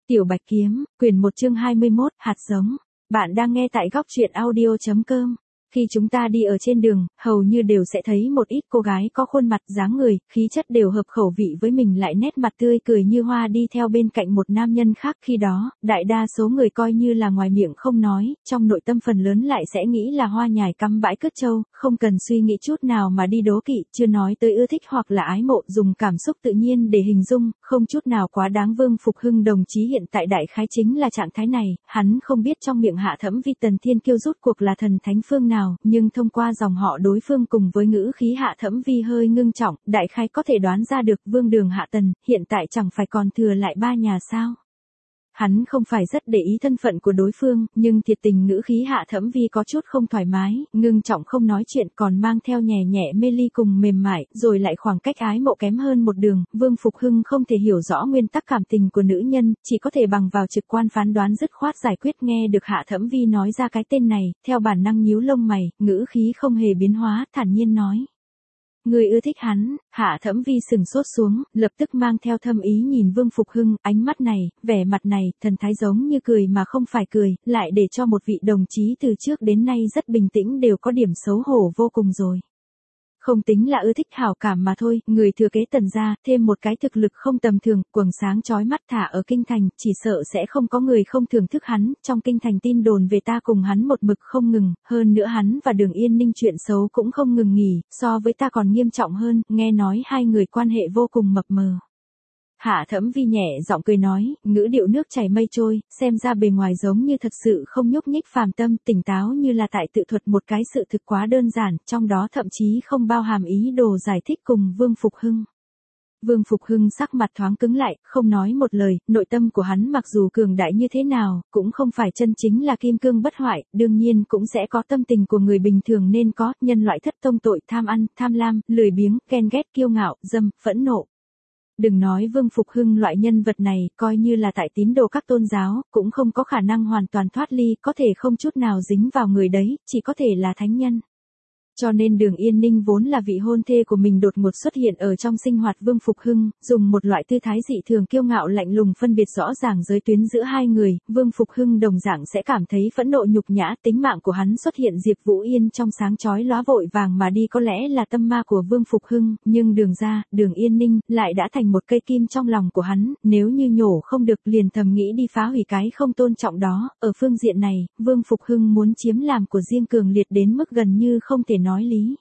Tiểu Bạch Kiếm, quyển 1 chương 21, hạt giống. Bạn đang nghe tại góc truyện audio.com. Khi chúng ta đi ở trên đường, hầu như đều sẽ thấy một ít cô gái có khuôn mặt dáng người, khí chất đều hợp khẩu vị với mình, lại nét mặt tươi cười như hoa đi theo bên cạnh một nam nhân khác. Khi đó, đại đa số người coi như là ngoài miệng không nói, trong nội tâm phần lớn lại sẽ nghĩ là hoa nhài cắm bãi cất trâu, không cần suy nghĩ chút nào mà đi đố kỵ, chưa nói tới ưa thích hoặc là ái mộ, dùng cảm xúc tự nhiên để hình dung, không chút nào quá đáng. Vương Phục Hưng đồng chí hiện tại đại khái chính là trạng thái này, hắn không biết trong miệng Hạ Thẫm Vi Tần Thiên Kiêu rút cuộc là thần thánh phương nào, nhưng thông qua dòng họ đối phương cùng với ngữ khí Hạ Thẫm Vi hơi ngưng trọng, đại khái có thể đoán ra được Vương Đường Hạ Tần, hiện tại chẳng phải còn thừa lại ba nhà sao. Hắn không phải rất để ý thân phận của đối phương, nhưng thiệt tình ngữ khí Hạ Thẫm Vi có chút không thoải mái, ngưng trọng không nói chuyện, còn mang theo nhẹ nhẹ mê ly cùng mềm mại, rồi lại khoảng cách ái mộ kém hơn một đường. Vương Phục Hưng không thể hiểu rõ nguyên tắc cảm tình của nữ nhân, chỉ có thể bằng vào trực quan phán đoán dứt khoát giải quyết. Nghe được Hạ Thẫm Vi nói ra cái tên này, theo bản năng nhíu lông mày, ngữ khí không hề biến hóa, thản nhiên nói: "Người ưa thích hắn." Hạ Thẫm Vi sừng sốt xuống, lập tức mang theo thâm ý nhìn Vương Phục Hưng, ánh mắt này, vẻ mặt này, thần thái giống như cười mà không phải cười, lại để cho một vị đồng chí từ trước đến nay rất bình tĩnh đều có điểm xấu hổ vô cùng rồi. Không tính là ưa thích, hảo cảm mà thôi, người thừa kế Tần gia, thêm một cái thực lực không tầm thường, quầng sáng chói mắt thả ở kinh thành, chỉ sợ sẽ không có người không thưởng thức hắn, trong kinh thành tin đồn về ta cùng hắn một mực không ngừng, hơn nữa hắn và Đường Yên Ninh chuyện xấu cũng không ngừng nghỉ, so với ta còn nghiêm trọng hơn, nghe nói hai người quan hệ vô cùng mập mờ. Hạ Thẫm Vi nhẹ giọng cười nói, ngữ điệu nước chảy mây trôi, xem ra bề ngoài giống như thật sự không nhúc nhích, phàm tâm tỉnh táo như là tại tự thuật một cái sự thực quá đơn giản, trong đó thậm chí không bao hàm ý đồ giải thích cùng Vương Phục Hưng. Vương Phục Hưng sắc mặt thoáng cứng lại, không nói một lời, nội tâm của hắn mặc dù cường đại như thế nào, cũng không phải chân chính là kim cương bất hoại, đương nhiên cũng sẽ có tâm tình của người bình thường nên có, nhân loại thất tông tội, tham ăn, tham lam, lười biếng, ghen ghét, kiêu ngạo, dâm, phẫn nộ. Đừng nói Vương Phục Hưng loại nhân vật này, coi như là tại tín đồ các tôn giáo, cũng không có khả năng hoàn toàn thoát ly, có thể không chút nào dính vào người đấy, chỉ có thể là thánh nhân. Cho nên Đường Yên Ninh vốn là vị hôn thê của mình đột ngột xuất hiện ở trong sinh hoạt Vương Phục Hưng, dùng một loại tư thái dị thường kiêu ngạo lạnh lùng phân biệt rõ ràng giới tuyến giữa hai người, Vương Phục Hưng đồng dạng sẽ cảm thấy phẫn nộ nhục nhã. Tính mạng của hắn xuất hiện Diệp Vũ Yên trong sáng chói lóa vội vàng mà đi có lẽ là tâm ma của Vương Phục Hưng, nhưng Đường gia, Đường Yên Ninh lại đã thành một cây kim trong lòng của hắn, nếu như nhổ không được liền thầm nghĩ đi phá hủy cái không tôn trọng đó. Ở phương diện này, Vương Phục Hưng muốn chiếm làm của riêng cường liệt đến mức gần như không thể nói lý.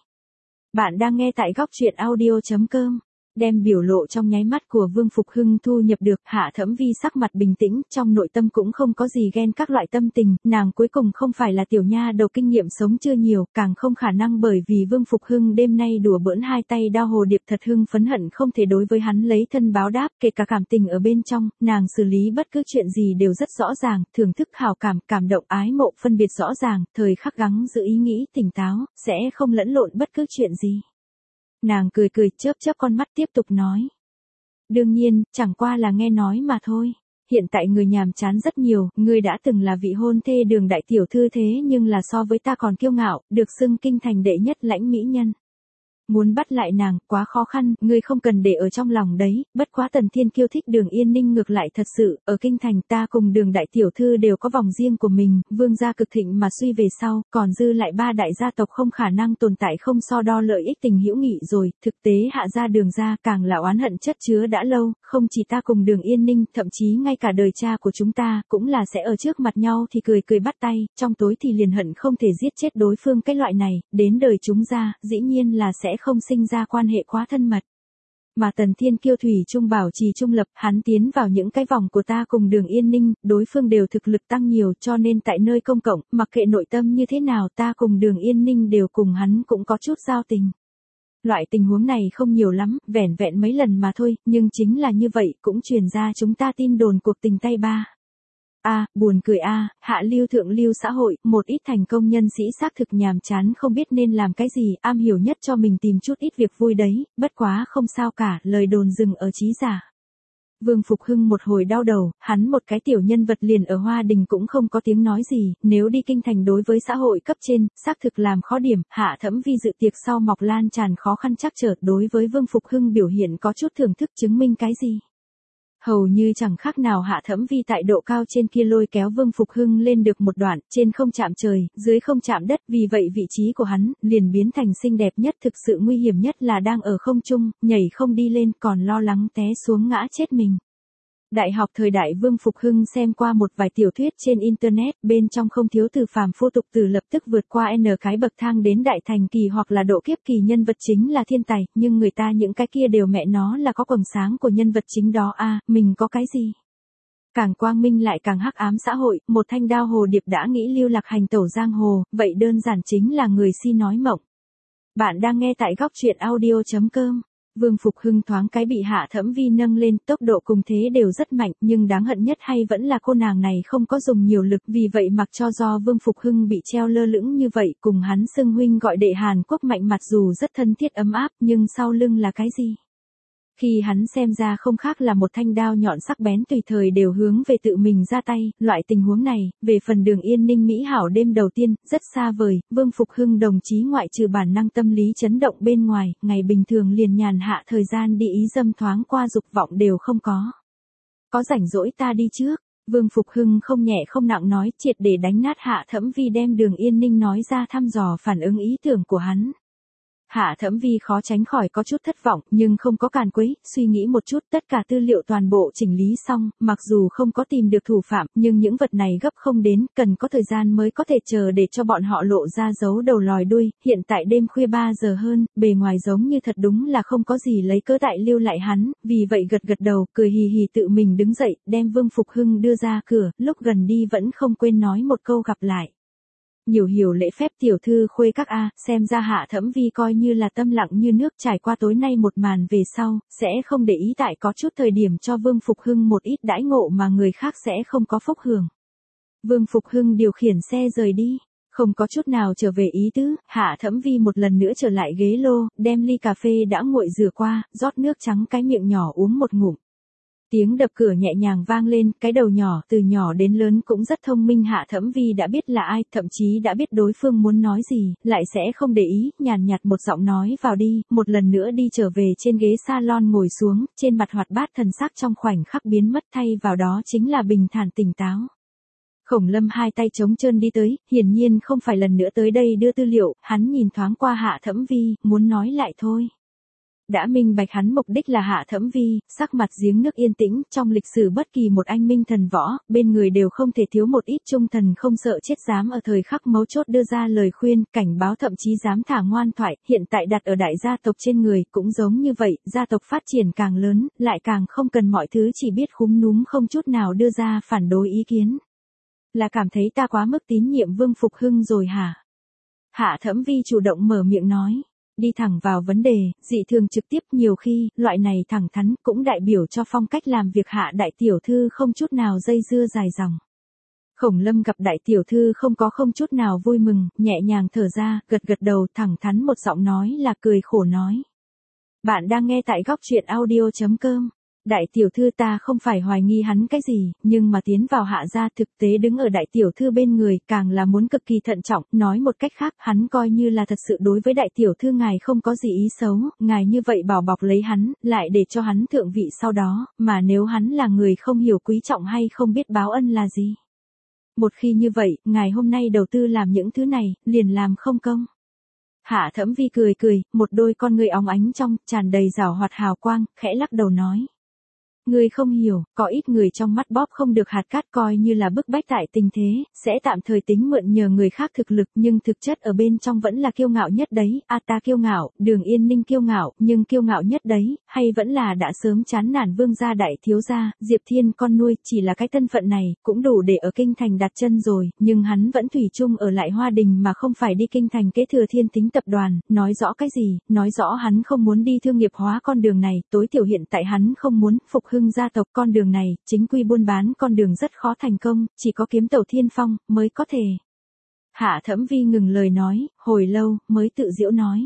Bạn đang nghe tại góc truyện audio.com. Đem biểu lộ trong nháy mắt của Vương Phục Hưng thu nhập được, Hạ Thẫm Vi sắc mặt bình tĩnh, trong nội tâm cũng không có gì ghen các loại tâm tình, nàng cuối cùng không phải là tiểu nha đầu kinh nghiệm sống chưa nhiều, càng không khả năng bởi vì Vương Phục Hưng đêm nay đùa bỡn hai tay đao hồ điệp thật hưng phấn hận không thể đối với hắn lấy thân báo đáp, kể cả cảm tình ở bên trong, nàng xử lý bất cứ chuyện gì đều rất rõ ràng, thưởng thức, hảo cảm, cảm động, ái mộ phân biệt rõ ràng, thời khắc gắng giữ ý nghĩ tỉnh táo, sẽ không lẫn lộn bất cứ chuyện gì. Nàng cười cười, chớp chớp con mắt tiếp tục nói. Đương nhiên, chẳng qua là nghe nói mà thôi. Hiện tại người nhàm chán rất nhiều, ngươi đã từng là vị hôn thê Đường đại tiểu thư thế nhưng là so với ta còn kiêu ngạo, được xưng kinh thành đệ nhất lãnh mỹ nhân. Muốn bắt lại nàng, quá khó khăn, ngươi không cần để ở trong lòng đấy, bất quá Tần Thiên Kiêu thích Đường Yên Ninh ngược lại thật sự, ở kinh thành ta cùng Đường đại tiểu thư đều có vòng riêng của mình, Vương gia cực thịnh mà suy về sau, còn dư lại ba đại gia tộc không khả năng tồn tại không so đo lợi ích tình hữu nghị rồi, thực tế Hạ gia Đường gia càng là oán hận chất chứa đã lâu, không chỉ ta cùng Đường Yên Ninh, thậm chí ngay cả đời cha của chúng ta, cũng là sẽ ở trước mặt nhau thì cười cười bắt tay, trong tối thì liền hận không thể giết chết đối phương. Cái loại này, đến đời chúng ra, dĩ nhiên là sẽ không sinh ra quan hệ quá thân mật. Mà Tần Thiên Kiêu thủy chung bảo trì trung lập, hắn tiến vào những cái vòng của ta cùng Đường Yên Ninh, đối phương đều thực lực tăng nhiều, cho nên tại nơi công cộng, mặc kệ nội tâm như thế nào, ta cùng Đường Yên Ninh đều cùng hắn cũng có chút giao tình. Loại tình huống này không nhiều lắm, vẻn vẹn mấy lần mà thôi, nhưng chính là như vậy, cũng truyền ra chúng ta tin đồn cuộc tình tay ba. Buồn cười hạ lưu thượng lưu xã hội, một ít thành công nhân sĩ xác thực nhàm chán không biết nên làm cái gì, am hiểu nhất cho mình tìm chút ít việc vui đấy, bất quá không sao cả, lời đồn dừng ở trí giả. Vương Phục Hưng một hồi đau đầu, hắn một cái tiểu nhân vật liền ở Hoa Đình cũng không có tiếng nói gì, nếu đi kinh thành đối với xã hội cấp trên, xác thực làm khó điểm, Hạ Thẫm Vi dự tiệc sau mọc lan tràn khó khăn trắc trở, đối với Vương Phục Hưng biểu hiện có chút thưởng thức, chứng minh cái gì? Hầu như chẳng khác nào Hạ Thẫm Vi tại độ cao trên kia lôi kéo Vương Phục Hưng lên được một đoạn, trên không chạm trời, dưới không chạm đất, vì vậy vị trí của hắn liền biến thành xinh đẹp nhất, thực sự nguy hiểm nhất là đang ở không trung, nhảy không đi lên, còn lo lắng té xuống ngã chết mình. Đại học thời đại Vương Phục Hưng xem qua một vài tiểu thuyết trên internet, bên trong không thiếu từ phàm phu tục tử lập tức vượt qua n cái bậc thang đến đại thành kỳ hoặc là độ kiếp kỳ, nhân vật chính là thiên tài, nhưng người ta những cái kia đều mẹ nó là có quầng sáng của nhân vật chính đó à, mình có cái gì? Càng quang minh lại càng hắc ám xã hội, một thanh đao hồ điệp đã nghĩ lưu lạc hành tẩu giang hồ, vậy đơn giản chính là người si nói mộng. Bạn đang nghe tại góc truyện audio.com. Vương Phục Hưng thoáng cái bị Hạ Thẫm Vi nâng lên, tốc độ cùng thế đều rất mạnh, nhưng đáng hận nhất hay vẫn là cô nàng này không có dùng nhiều lực, vì vậy mặc cho do Vương Phục Hưng bị treo lơ lửng như vậy, cùng hắn xưng huynh gọi đệ Hàn Quốc mạnh mặt dù rất thân thiết ấm áp, nhưng sau lưng là cái gì? Khi hắn xem ra không khác là một thanh đao nhọn sắc bén tùy thời đều hướng về tự mình ra tay, loại tình huống này, về phần Đường Yên Ninh mỹ hảo đêm đầu tiên, rất xa vời, Vương Phục Hưng đồng chí ngoại trừ bản năng tâm lý chấn động bên ngoài, ngày bình thường liền nhàn hạ thời gian đi ý dâm thoáng qua dục vọng đều không có. Có rảnh rỗi ta đi trước, Vương Phục Hưng không nhẹ không nặng nói, triệt để đánh nát Hạ Thẫm Vi đem Đường Yên Ninh nói ra thăm dò phản ứng ý tưởng của hắn. Hạ Thẫm Vi khó tránh khỏi có chút thất vọng, nhưng không có càn quấy, suy nghĩ một chút, tất cả tư liệu toàn bộ chỉnh lý xong, mặc dù không có tìm được thủ phạm, nhưng những vật này gấp không đến, cần có thời gian mới có thể chờ để cho bọn họ lộ ra dấu đầu lòi đuôi, hiện tại đêm khuya 3 giờ hơn, bề ngoài giống như thật đúng là không có gì lấy cớ tại lưu lại hắn, vì vậy gật gật đầu, cười hì hì tự mình đứng dậy, đem Vương Phục Hưng đưa ra cửa, lúc gần đi vẫn không quên nói một câu gặp lại. Nhiều hiểu lễ phép tiểu thư khuê các a, xem ra Hạ Thẫm Vi coi như là tâm lặng như nước, trải qua tối nay một màn về sau, sẽ không để ý tại có chút thời điểm cho Vương Phục Hưng một ít đãi ngộ mà người khác sẽ không có phúc hưởng. Vương Phục Hưng điều khiển xe rời đi, không có chút nào trở về ý tứ, Hạ Thẫm Vi một lần nữa trở lại ghế lô, đem ly cà phê đã nguội rửa qua, rót nước trắng cái miệng nhỏ uống một ngụm. Tiếng đập cửa nhẹ nhàng vang lên, cái đầu nhỏ từ nhỏ đến lớn cũng rất thông minh, Hạ Thẫm Vi đã biết là ai, thậm chí đã biết đối phương muốn nói gì, lại sẽ không để ý, nhàn nhạt một giọng nói vào đi, một lần nữa đi trở về trên ghế salon ngồi xuống, trên mặt hoạt bát thần sắc trong khoảnh khắc biến mất, thay vào đó chính là bình thản tỉnh táo. Khổng Lâm hai tay trống trơn đi tới, hiển nhiên không phải lần nữa tới đây đưa tư liệu, hắn nhìn thoáng qua Hạ Thẫm Vi, muốn nói lại thôi. Đã minh bạch hắn mục đích là Hạ Thẫm Vi, sắc mặt giếng nước yên tĩnh, trong lịch sử bất kỳ một anh minh thần võ, bên người đều không thể thiếu một ít trung thần không sợ chết dám ở thời khắc mấu chốt đưa ra lời khuyên, cảnh báo, thậm chí dám thả ngoan thoại, hiện tại đặt ở đại gia tộc trên người, cũng giống như vậy, gia tộc phát triển càng lớn, lại càng không cần mọi thứ chỉ biết khúm núm không chút nào đưa ra phản đối ý kiến. Là cảm thấy ta quá mức tín nhiệm Vương Phục Hưng rồi hả? Hạ Thẫm Vi chủ động mở miệng nói. Đi thẳng vào vấn đề, dị thường trực tiếp, nhiều khi, loại này thẳng thắn cũng đại biểu cho phong cách làm việc Hạ đại tiểu thư không chút nào dây dưa dài dòng. Khổng Lâm gặp đại tiểu thư không chút nào vui mừng, nhẹ nhàng thở ra, gật gật đầu, thẳng thắn một giọng nói là cười khổ nói. Bạn đang nghe tại góc truyện audio.com. Đại tiểu thư ta không phải hoài nghi hắn cái gì, nhưng mà tiến vào Hạ gia thực tế đứng ở đại tiểu thư bên người, càng là muốn cực kỳ thận trọng, nói một cách khác, hắn coi như là thật sự đối với đại tiểu thư ngài không có gì ý xấu, ngài như vậy bảo bọc lấy hắn, lại để cho hắn thượng vị sau đó, mà nếu hắn là người không hiểu quý trọng hay không biết báo ân là gì. Một khi như vậy, ngài hôm nay đầu tư làm những thứ này, liền làm không công. Hạ Thẫm Vi cười cười, một đôi con ngươi óng ánh trong, tràn đầy giảo hoạt hào quang, khẽ lắc đầu nói. Ngươi không hiểu, có ít người trong mắt bóp không được hạt cát, coi như là bức bách tại tình thế, sẽ tạm thời tính mượn nhờ người khác thực lực, nhưng thực chất ở bên trong vẫn là kiêu ngạo nhất đấy, ta kiêu ngạo, Đường Yên Ninh kiêu ngạo, nhưng kiêu ngạo nhất đấy, hay vẫn là đã sớm chán nản Vương gia đại thiếu gia, Diệp Thiên con nuôi, chỉ là cái thân phận này, cũng đủ để ở kinh thành đặt chân rồi, nhưng hắn vẫn thủy chung ở lại Hoa Đình mà không phải đi kinh thành kế thừa Thiên Tính tập đoàn, nói rõ cái gì, nói rõ hắn không muốn đi thương nghiệp hóa con đường này, tối thiểu hiện tại hắn không muốn Phục Hưng gia tộc con đường này, chính quy buôn bán con đường rất khó thành công, chỉ có kiếm tẩu thiên phong, mới có thể. Hạ Thẫm Vi ngừng lời nói, hồi lâu, mới tự giễu nói.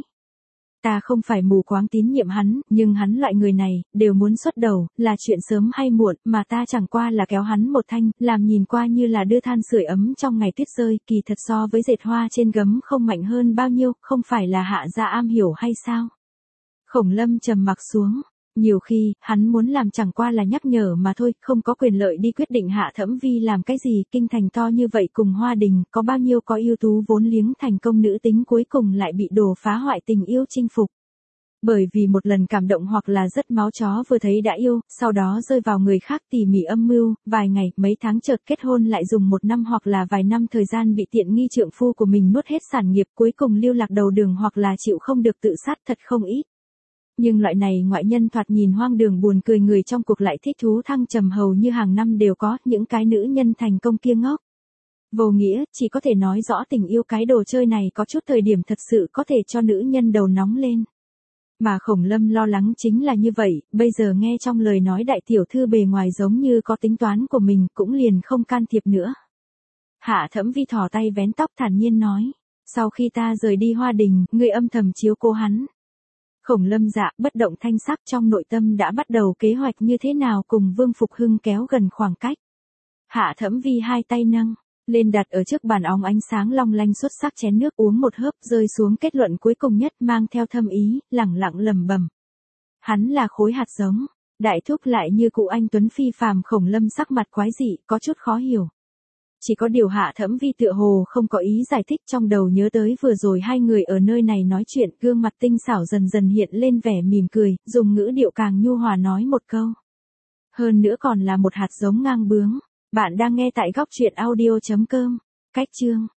Ta không phải mù quáng tín nhiệm hắn, nhưng hắn loại người này, đều muốn xuất đầu, là chuyện sớm hay muộn, mà ta chẳng qua là kéo hắn một thanh, làm nhìn qua như là đưa than sưởi ấm trong ngày tuyết rơi, kỳ thật so với dệt hoa trên gấm không mạnh hơn bao nhiêu, không phải là Hạ gia am hiểu hay sao? Khổng Lâm trầm mặc xuống. Nhiều khi, hắn muốn làm chẳng qua là nhắc nhở mà thôi, không có quyền lợi đi quyết định Hạ Thẫm Vi làm cái gì. Kinh thành to như vậy cùng Hoa Đình, có bao nhiêu có ưu tú vốn liếng thành công nữ tính cuối cùng lại bị đồ phá hoại tình yêu chinh phục. Bởi vì một lần cảm động hoặc là rất máu chó vừa thấy đã yêu, sau đó rơi vào người khác tỉ mỉ âm mưu, vài ngày, mấy tháng chợt kết hôn lại dùng một năm hoặc là vài năm thời gian bị tiện nghi trượng phu của mình nuốt hết sản nghiệp cuối cùng lưu lạc đầu đường hoặc là chịu không được tự sát thật không ít. Nhưng loại này ngoại nhân thoạt nhìn hoang đường buồn cười người trong cuộc lại thích thú thăng trầm hầu như hàng năm đều có những cái nữ nhân thành công kia ngốc. Vô nghĩa, chỉ có thể nói rõ tình yêu cái đồ chơi này có chút thời điểm thật sự có thể cho nữ nhân đầu nóng lên. Mà Khổng Lâm lo lắng chính là như vậy, bây giờ nghe trong lời nói đại tiểu thư bề ngoài giống như có tính toán của mình cũng liền không can thiệp nữa. Hạ Thẫm Vi thò tay vén tóc thản nhiên nói, sau khi ta rời đi Hoa Đình, ngươi âm thầm chiếu cố hắn. Khổng Lâm dạ bất động thanh sắc trong nội tâm đã bắt đầu kế hoạch như thế nào cùng Vương Phục Hưng kéo gần khoảng cách. Hạ Thẫm Vi hai tay nâng lên đặt ở trước bàn óng ánh sáng long lanh xuất sắc chén nước uống một hớp rơi xuống kết luận cuối cùng nhất mang theo thâm ý, lẳng lặng lẩm bẩm. Hắn là khối hạt giống, đại thúc lại như cụ anh Tuấn phi phàm. Khổng Lâm sắc mặt quái dị, có chút khó hiểu. Chỉ có điều Hạ Thẫm Vi tựa hồ không có ý giải thích trong đầu nhớ tới vừa rồi hai người ở nơi này nói chuyện gương mặt tinh xảo dần dần hiện lên vẻ mỉm cười, dùng ngữ điệu càng nhu hòa nói một câu. Hơn nữa còn là một hạt giống ngang bướng. Bạn đang nghe tại góc truyện audio.com. Cách chương